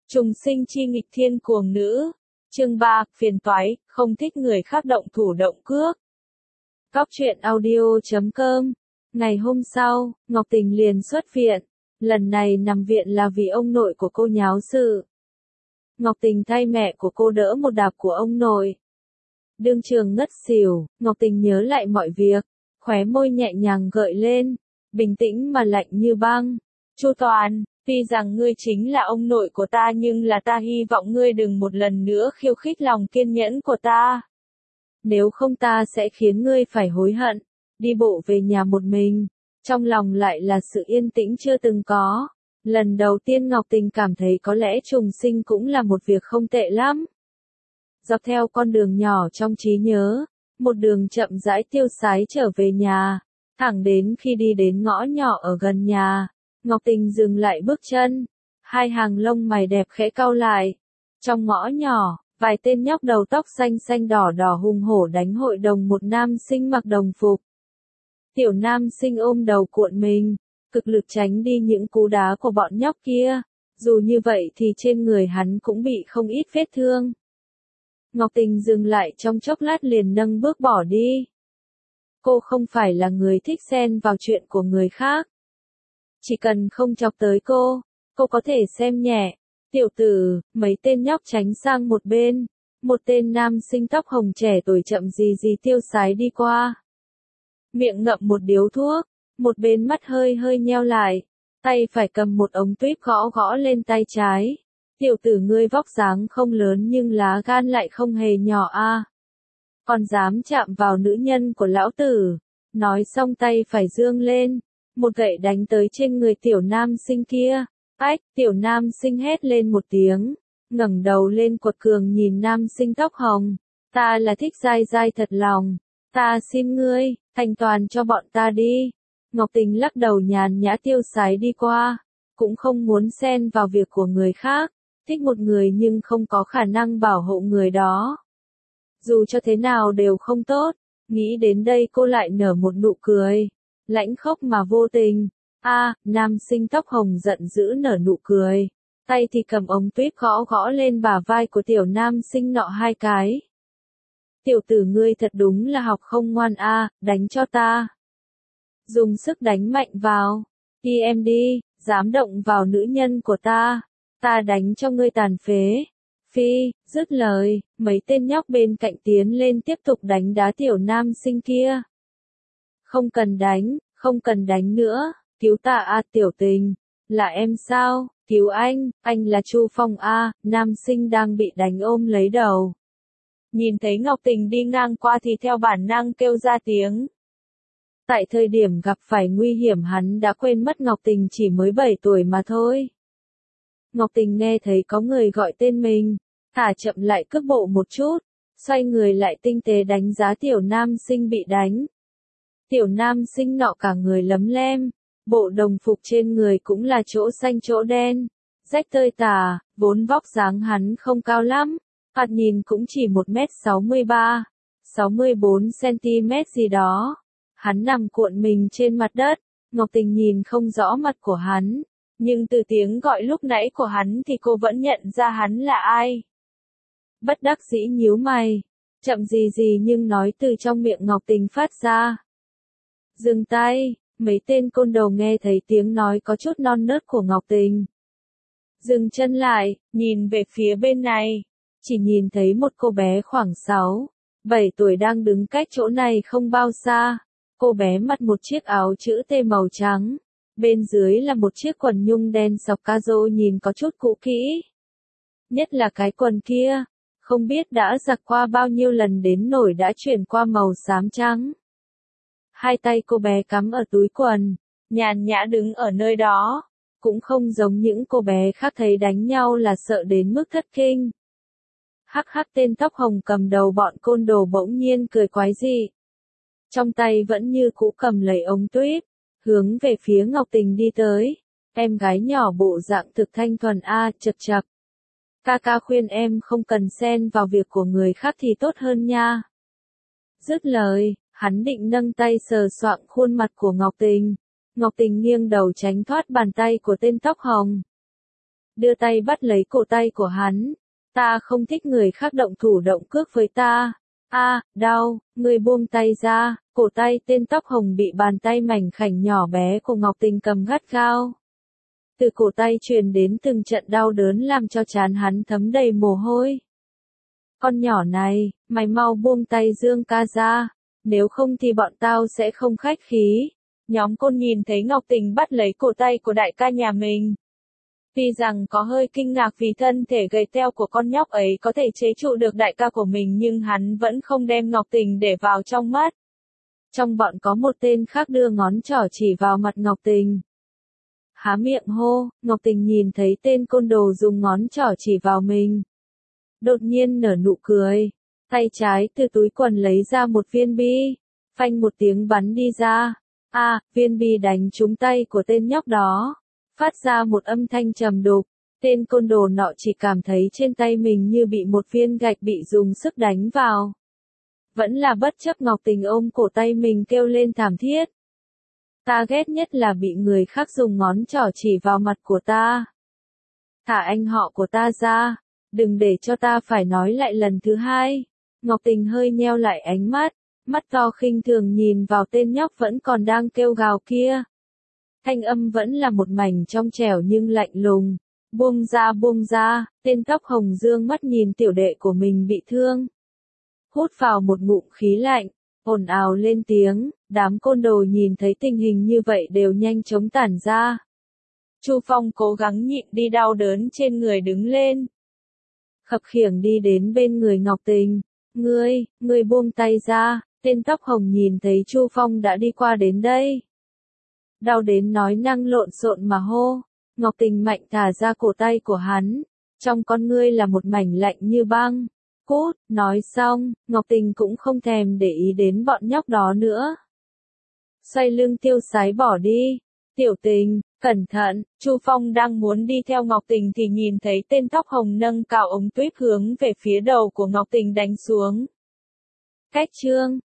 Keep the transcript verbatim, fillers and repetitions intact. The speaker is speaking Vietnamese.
Trùng sinh chi nghịch thiên cuồng nữ. Chương ba, phiền toái, không thích người khác động thủ động cước. Cóc truyện audio chấm com. Ngày hôm sau, Ngọc Tình liền xuất viện. Lần này nằm viện là vì ông nội của cô nháo sự. Ngọc Tình thay mẹ của cô đỡ một đạp của ông nội. Đương trường ngất xỉu, Ngọc Tình nhớ lại mọi việc, khóe môi nhẹ nhàng gợi lên, bình tĩnh mà lạnh như băng. Chu Toàn, tuy rằng ngươi chính là ông nội của ta nhưng là ta hy vọng ngươi đừng một lần nữa khiêu khích lòng kiên nhẫn của ta. Nếu không ta sẽ khiến ngươi phải hối hận. Đi bộ về nhà một mình, trong lòng lại là sự yên tĩnh chưa từng có. Lần đầu tiên Ngọc Tình cảm thấy có lẽ trùng sinh cũng là một việc không tệ lắm. Dọc theo con đường nhỏ trong trí nhớ, một đường chậm rãi tiêu sái trở về nhà, thẳng đến khi đi đến ngõ nhỏ ở gần nhà, Ngọc Tình dừng lại bước chân, hai hàng lông mày đẹp khẽ cau lại. Trong ngõ nhỏ, vài tên nhóc đầu tóc xanh xanh đỏ đỏ hùng hổ đánh hội đồng một nam sinh mặc đồng phục. Tiểu nam sinh ôm đầu cuộn mình, cực lực tránh đi những cú đá của bọn nhóc kia, dù như vậy thì trên người hắn cũng bị không ít vết thương. Ngọc Tình dừng lại trong chốc lát liền nâng bước bỏ đi. Cô không phải là người thích xen vào chuyện của người khác. Chỉ cần không chọc tới cô, cô có thể xem nhẹ. Tiểu tử, mấy tên nhóc tránh sang một bên. Một tên nam sinh tóc hồng trẻ tuổi chậm gì gì tiêu sái đi qua. Miệng ngậm một điếu thuốc, một bên mắt hơi hơi nheo lại, tay phải cầm một ống tuyếp gõ gõ lên tay trái. Tiểu tử ngươi vóc dáng không lớn nhưng lá gan lại không hề nhỏ a. À. Còn dám chạm vào nữ nhân của lão tử. Nói xong tay phải dương lên, một gậy đánh tới trên người tiểu nam sinh kia. Ách, tiểu nam sinh hét lên một tiếng, ngẩng đầu lên quật cường nhìn nam sinh tóc hồng. Ta là thích dai dai thật lòng, ta xin ngươi, thanh toàn cho bọn ta đi. Ngọc Tình lắc đầu nhàn nhã tiêu sái đi qua, cũng không muốn xen vào việc của người khác, thích một người nhưng không có khả năng bảo hộ người đó. Dù cho thế nào đều không tốt, nghĩ đến đây cô lại nở một nụ cười, lãnh khốc mà vô tình. A, à, nam sinh tóc hồng giận dữ nở nụ cười, tay thì cầm ống tuyếp gõ gõ lên bả vai của tiểu nam sinh nọ hai cái. Tiểu tử ngươi thật đúng là học không ngoan a, à, đánh cho ta. Dùng sức đánh mạnh vào, đi em đi, dám động vào nữ nhân của ta, ta đánh cho ngươi tàn phế. Phi, dứt lời, mấy tên nhóc bên cạnh tiến lên tiếp tục đánh đá tiểu nam sinh kia. Không cần đánh, không cần đánh nữa. Cứu ta a à, Tiểu Tình, là em sao, cứu anh, anh là Chu Phong a, à, nam sinh đang bị đánh ôm lấy đầu. Nhìn thấy Ngọc Tình đi ngang qua thì theo bản năng kêu ra tiếng. Tại thời điểm gặp phải nguy hiểm hắn đã quên mất Ngọc Tình chỉ mới bảy tuổi mà thôi. Ngọc Tình nghe thấy có người gọi tên mình, thả chậm lại cước bộ một chút, xoay người lại tinh tế đánh giá tiểu nam sinh bị đánh. Tiểu nam sinh nọ cả người lấm lem. Bộ đồng phục trên người cũng là chỗ xanh chỗ đen, rách tơi tả, vốn vóc dáng hắn không cao lắm, thoạt nhìn cũng chỉ một mét sáu mươi ba, sáu mươi bốn xăng-ti-mét gì đó. Hắn nằm cuộn mình trên mặt đất, Ngọc Tình nhìn không rõ mặt của hắn, nhưng từ tiếng gọi lúc nãy của hắn thì cô vẫn nhận ra hắn là ai. Bất đắc dĩ nhíu mày, chậm gì gì nhưng nói từ trong miệng Ngọc Tình phát ra. Dừng tay. Mấy tên côn đồ nghe thấy tiếng nói có chút non nớt của Ngọc Tình. Dừng chân lại, nhìn về phía bên này. Chỉ nhìn thấy một cô bé khoảng sáu, bảy tuổi đang đứng cách chỗ này không bao xa. Cô bé mặc một chiếc áo chữ T màu trắng. Bên dưới là một chiếc quần nhung đen sọc ca rô nhìn có chút cũ kỹ. Nhất là cái quần kia. Không biết đã giặt qua bao nhiêu lần đến nổi đã chuyển qua màu xám trắng. Hai tay cô bé cắm ở túi quần, nhàn nhã đứng ở nơi đó, cũng không giống những cô bé khác thấy đánh nhau là sợ đến mức thất kinh. Hắc hắc tên tóc hồng cầm đầu bọn côn đồ bỗng nhiên cười quái dị. Trong tay vẫn như cũ cầm lấy ống tuyếp, hướng về phía Ngọc Tình đi tới. Em gái nhỏ bộ dạng thực thanh thuần a, à, chật chật. Ca ca khuyên em không cần xen vào việc của người khác thì tốt hơn nha. Dứt lời. Hắn định nâng tay sờ soạng khuôn mặt của Ngọc Tình. Ngọc Tình nghiêng đầu tránh thoát bàn tay của tên tóc hồng. đưa tay bắt lấy cổ tay của hắn. Ta không thích người khác động thủ động cước với ta. A, đau, người buông tay ra, cổ tay tên tóc hồng bị bàn tay mảnh khảnh nhỏ bé của Ngọc Tình cầm gắt gao. Từ cổ tay truyền đến từng trận đau đớn làm cho trán hắn thấm đầy mồ hôi. Con nhỏ này, mày mau buông tay Dương ca ra, nếu không thì bọn tao sẽ không khách khí. Nhóm Côn nhìn thấy Ngọc Tình bắt lấy cổ tay của đại ca nhà mình. Tuy rằng có hơi kinh ngạc vì thân thể gầy teo của con nhóc ấy có thể chế trụ được đại ca của mình nhưng hắn vẫn không đem Ngọc Tình để vào trong mắt. Trong bọn có một tên khác đưa ngón trỏ chỉ vào mặt Ngọc Tình. Há miệng hô, Ngọc Tình nhìn thấy tên côn đồ dùng ngón trỏ chỉ vào mình. Đột nhiên nở nụ cười, tay trái từ túi quần lấy ra một viên bi, phanh một tiếng bắn đi ra. A, à, viên bi đánh trúng tay của tên nhóc đó, phát ra một âm thanh trầm đục. Tên côn đồ nọ chỉ cảm thấy trên tay mình như bị một viên gạch bị dùng sức đánh vào. Vẫn là bất chấp Ngọc Tình ôm cổ tay mình kêu lên thảm thiết. Ta ghét nhất là bị người khác dùng ngón trỏ chỉ vào mặt của ta. Thả anh họ của ta ra, đừng để cho ta phải nói lại lần thứ hai. Ngọc Tình hơi nheo lại ánh mắt, mắt to khinh thường nhìn vào tên nhóc vẫn còn đang kêu gào kia. Thanh âm vẫn là một mảnh trong trẻo nhưng lạnh lùng. Buông ra buông ra, tên tóc hồng dương mắt nhìn tiểu đệ của mình bị thương. Hút vào một ngụm khí lạnh, ồn ào lên tiếng, đám côn đồ nhìn thấy tình hình như vậy đều nhanh chóng tản ra. Chu Phong cố gắng nhịn đi đau đớn trên người đứng lên. Khập khiễng đi đến bên người Ngọc Tình. Ngươi, ngươi buông tay ra, tên tóc hồng nhìn thấy Chu Phong đã đi qua đến đây. Đau đến nói năng lộn xộn mà hô. Ngọc Tình mạnh thả ra cổ tay của hắn. Trong con ngươi là một mảnh lạnh như băng. Cút, nói xong, Ngọc Tình cũng không thèm để ý đến bọn nhóc đó nữa. Xoay lưng tiêu sái bỏ đi. Tiểu Tình, cẩn thận, Chu Phong đang muốn đi theo Ngọc Tình thì nhìn thấy tên tóc hồng nâng cao ống tuyếp hướng về phía đầu của Ngọc Tình đánh xuống. Cách chương